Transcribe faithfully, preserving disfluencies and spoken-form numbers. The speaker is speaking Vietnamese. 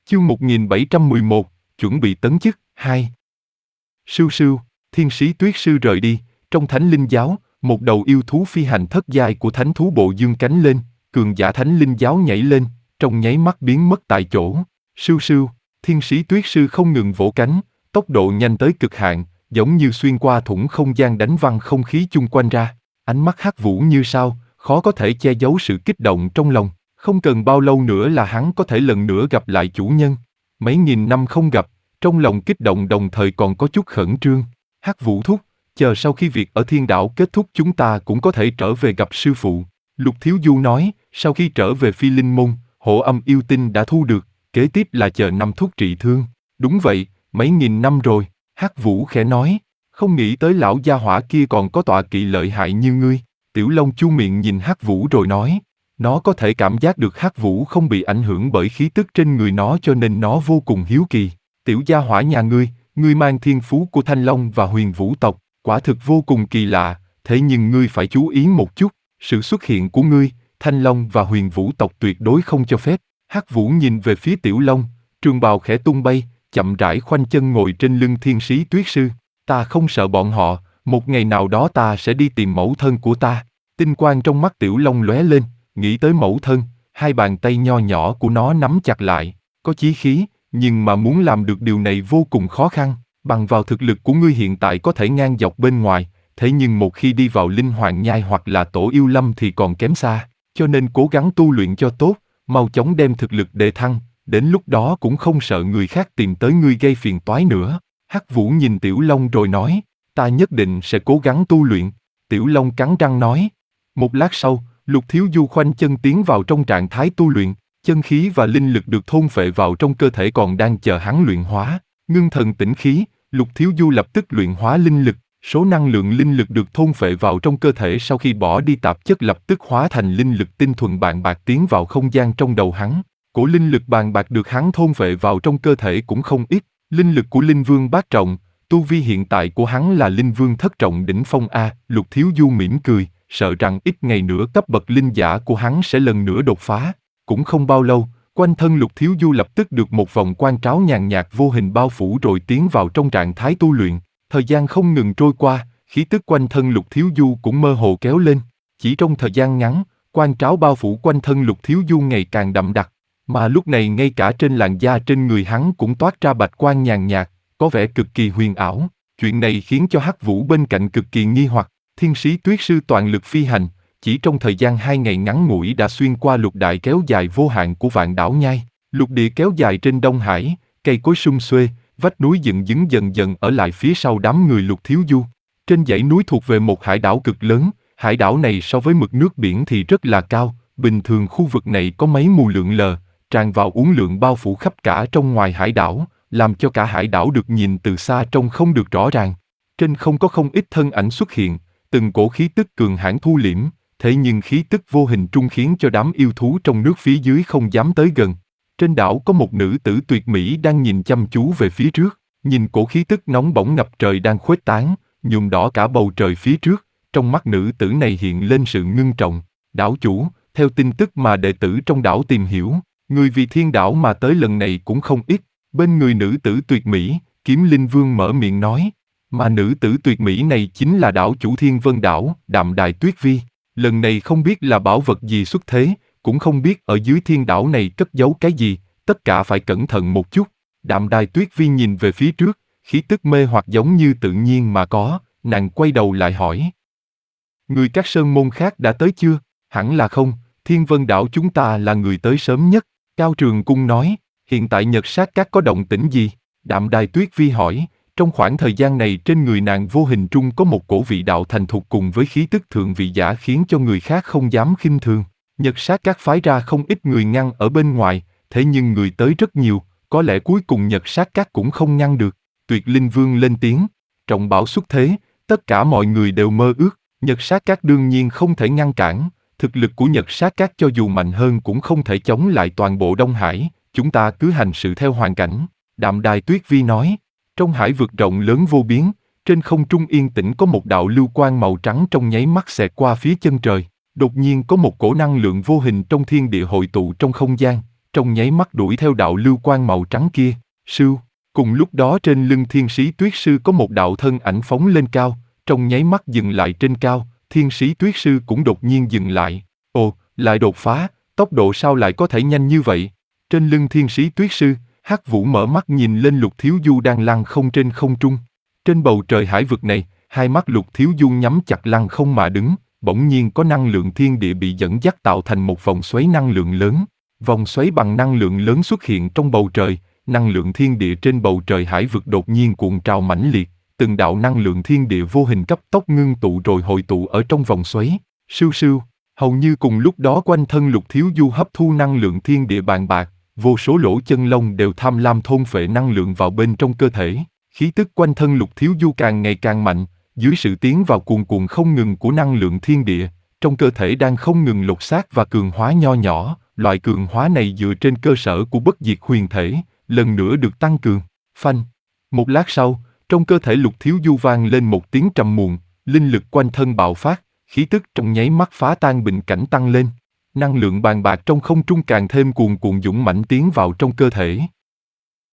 Chương một nghìn bảy trăm mười một, chuẩn bị tấn chức, hai. Sưu sưu, thiên sĩ tuyết sư rời đi, trong thánh linh giáo, một đầu yêu thú phi hành thất giai của thánh thú bộ dương cánh lên, cường giả thánh linh giáo nhảy lên, trong nháy mắt biến mất tại chỗ. Sưu sưu, thiên sĩ tuyết sư không ngừng vỗ cánh, tốc độ nhanh tới cực hạn, giống như xuyên qua thủng không gian đánh văng không khí chung quanh ra. Ánh mắt Hắc Vũ như sao, khó có thể che giấu sự kích động trong lòng. Không cần bao lâu nữa là hắn có thể lần nữa gặp lại chủ nhân. Mấy nghìn năm không gặp, trong lòng kích động đồng thời còn có chút khẩn trương. Hắc Vũ thúc, chờ sau khi việc ở Thiên Đảo kết thúc chúng ta cũng có thể trở về gặp sư phụ. Lục Thiếu Du nói, sau khi trở về Phi Linh Môn, hộ âm yêu tinh đã thu được, kế tiếp là chờ năm thuốc trị thương. Đúng vậy, mấy nghìn năm rồi, Hắc Vũ khẽ nói, không nghĩ tới lão gia hỏa kia còn có tọa kỵ lợi hại như ngươi. Tiểu Long chu miệng nhìn Hắc Vũ rồi nói, nó có thể cảm giác được Hắc Vũ không bị ảnh hưởng bởi khí tức trên người nó cho nên nó vô cùng hiếu kỳ. Tiểu gia hỏa nhà ngươi, ngươi mang thiên phú của Thanh Long và Huyền Vũ tộc, quả thực vô cùng kỳ lạ, thế nhưng ngươi phải chú ý một chút, sự xuất hiện của ngươi, Thanh Long và Huyền Vũ tộc tuyệt đối không cho phép. Hắc Vũ nhìn về phía Tiểu Long, trường bào khẽ tung bay, chậm rãi khoanh chân ngồi trên lưng thiên sĩ tuyết sư. Ta không sợ bọn họ, một ngày nào đó ta sẽ đi tìm mẫu thân của ta. Tinh quang trong mắt Tiểu Long lóe lên, nghĩ tới mẫu thân, hai bàn tay nho nhỏ của nó nắm chặt lại, có chí khí, nhưng mà muốn làm được điều này vô cùng khó khăn. Bằng vào thực lực của ngươi hiện tại có thể ngang dọc bên ngoài, thế nhưng một khi đi vào linh hoàng nhai hoặc là tổ yêu lâm thì còn kém xa, cho nên cố gắng tu luyện cho tốt, mau chóng đem thực lực đề thăng, đến lúc đó cũng không sợ người khác tìm tới ngươi gây phiền toái nữa. Hắc Vũ nhìn Tiểu Long rồi nói, ta nhất định sẽ cố gắng tu luyện. Tiểu Long cắn răng nói. Một lát sau, Lục Thiếu Du khoanh chân tiến vào trong trạng thái tu luyện, chân khí và linh lực được thôn phệ vào trong cơ thể còn đang chờ hắn luyện hóa. Ngưng thần tĩnh khí, Lục Thiếu Du lập tức luyện hóa linh lực, số năng lượng linh lực được thôn phệ vào trong cơ thể sau khi bỏ đi tạp chất lập tức hóa thành linh lực tinh thuần bàn bạc tiến vào không gian trong đầu hắn. Cổ linh lực bàn bạc được hắn thôn phệ vào trong cơ thể cũng không ít, linh lực của Linh Vương bát trọng, tu vi hiện tại của hắn là Linh Vương thất trọng đỉnh phong A. Lục Thiếu Du mỉm cười, sợ rằng ít ngày nữa cấp bậc linh giả của hắn sẽ lần nữa đột phá. Cũng không bao lâu, quanh thân Lục Thiếu Du lập tức được một vòng quang tráo nhàn nhạt vô hình bao phủ rồi tiến vào trong trạng thái tu luyện. Thời gian không ngừng trôi qua, khí tức quanh thân Lục Thiếu Du cũng mơ hồ kéo lên. Chỉ trong thời gian ngắn, quang tráo bao phủ quanh thân Lục Thiếu Du ngày càng đậm đặc, mà lúc này ngay cả trên làn da trên người hắn cũng toát ra bạch quang nhàn nhạt, có vẻ cực kỳ huyền ảo. Chuyện này khiến cho Hắc Vũ bên cạnh cực kỳ nghi hoặc. Thiên sĩ tuyết sư toàn lực phi hành, chỉ trong thời gian hai ngày ngắn ngủi đã xuyên qua lục đại kéo dài vô hạn của vạn đảo nhai. Lục địa kéo dài trên Đông Hải, cây cối sum xuê, vách núi dựng đứng dần dần ở lại phía sau đám người Lục Thiếu Du. Trên dãy núi thuộc về một hải đảo cực lớn, hải đảo này so với mực nước biển thì rất là cao, bình thường khu vực này có mấy mù lượn lờ, tràn vào uốn lượn bao phủ khắp cả trong ngoài hải đảo, làm cho cả hải đảo được nhìn từ xa trông không được rõ ràng. Trên không có không ít thân ảnh xuất hiện, từng cổ khí tức cường hãn thu liễm, thế nhưng khí tức vô hình trung khiến cho đám yêu thú trong nước phía dưới không dám tới gần. Trên đảo có một nữ tử tuyệt mỹ đang nhìn chăm chú về phía trước, nhìn cổ khí tức nóng bỏng ngập trời đang khuếch tán, nhuộm đỏ cả bầu trời phía trước, trong mắt nữ tử này hiện lên sự ngưng trọng. Đảo chủ, theo tin tức mà đệ tử trong đảo tìm hiểu, người vì Thiên Đảo mà tới lần này cũng không ít. Bên người nữ tử tuyệt mỹ, Kiếm Linh Vương mở miệng nói, mà nữ tử tuyệt mỹ này chính là đảo chủ Thiên Vân Đảo, Đạm Đài Tuyết Vi. Lần này không biết là bảo vật gì xuất thế, cũng không biết ở dưới thiên đảo này cất giấu cái gì, tất cả phải cẩn thận một chút. Đạm Đài Tuyết Vi nhìn về phía trước, khí tức mê hoặc giống như tự nhiên mà có, nàng quay đầu lại hỏi. Người các sơn môn khác đã tới chưa? Hẳn là không, Thiên Vân Đảo chúng ta là người tới sớm nhất. Cao Trường Cung nói, hiện tại Nhật Sát Các có động tĩnh gì? Đạm Đài Tuyết Vi hỏi, trong khoảng thời gian này trên người nàng vô hình trung có một cổ vị đạo thành thục cùng với khí tức thượng vị giả khiến cho người khác không dám khinh thường. Nhật Sát Các phái ra không ít người ngăn ở bên ngoài, thế nhưng người tới rất nhiều, có lẽ cuối cùng Nhật Sát Các cũng không ngăn được. Tuyệt Linh Vương lên tiếng, trọng bảo xuất thế, tất cả mọi người đều mơ ước, Nhật Sát Các đương nhiên không thể ngăn cản, thực lực của Nhật Sát Các cho dù mạnh hơn cũng không thể chống lại toàn bộ Đông Hải, chúng ta cứ hành sự theo hoàn cảnh. Đạm Đài Tuyết Vi nói, trong hải vực rộng lớn vô biên, trên không trung yên tĩnh có một đạo lưu quang màu trắng trong nháy mắt xẹt qua phía chân trời, đột nhiên có một cổ năng lượng vô hình trong thiên địa hội tụ trong không gian, trong nháy mắt đuổi theo đạo lưu quang màu trắng kia. Sưu, cùng lúc đó trên lưng thiên sĩ tuyết sư có một đạo thân ảnh phóng lên cao, trong nháy mắt dừng lại trên cao, thiên sĩ tuyết sư cũng đột nhiên dừng lại. Ồ, lại đột phá, tốc độ sao lại có thể nhanh như vậy? Trên lưng thiên sĩ tuyết sư, Hắc Vũ mở mắt nhìn lên Lục Thiếu Du đang lăng không trên không trung. Trên bầu trời hải vực này, hai mắt Lục Thiếu Du nhắm chặt lăng không mà đứng, bỗng nhiên có năng lượng thiên địa bị dẫn dắt tạo thành một vòng xoáy năng lượng lớn. Vòng xoáy bằng năng lượng lớn xuất hiện trong bầu trời, năng lượng thiên địa trên bầu trời hải vực đột nhiên cuộn trào mãnh liệt, từng đạo năng lượng thiên địa vô hình cấp tốc ngưng tụ rồi hội tụ ở trong vòng xoáy. Sưu sưu, hầu như cùng lúc đó quanh thân Lục Thiếu Du hấp thu năng lượng thiên địa bàn bạc, vô số lỗ chân lông đều tham lam thôn phệ năng lượng vào bên trong cơ thể. Khí tức quanh thân Lục Thiếu Du càng ngày càng mạnh, dưới sự tiến vào cuồn cuộn không ngừng của năng lượng thiên địa, trong cơ thể đang không ngừng lột xác và cường hóa nho nhỏ. Loại cường hóa này dựa trên cơ sở của bất diệt huyền thể, lần nữa được tăng cường. Phanh. Một lát sau, trong cơ thể Lục Thiếu Du vang lên một tiếng trầm muộn, linh lực quanh thân bạo phát, khí tức trong nháy mắt phá tan bình cảnh tăng lên. Năng lượng bàn bạc trong không trung càng thêm cuồn cuộn dũng mãnh tiến vào trong cơ thể.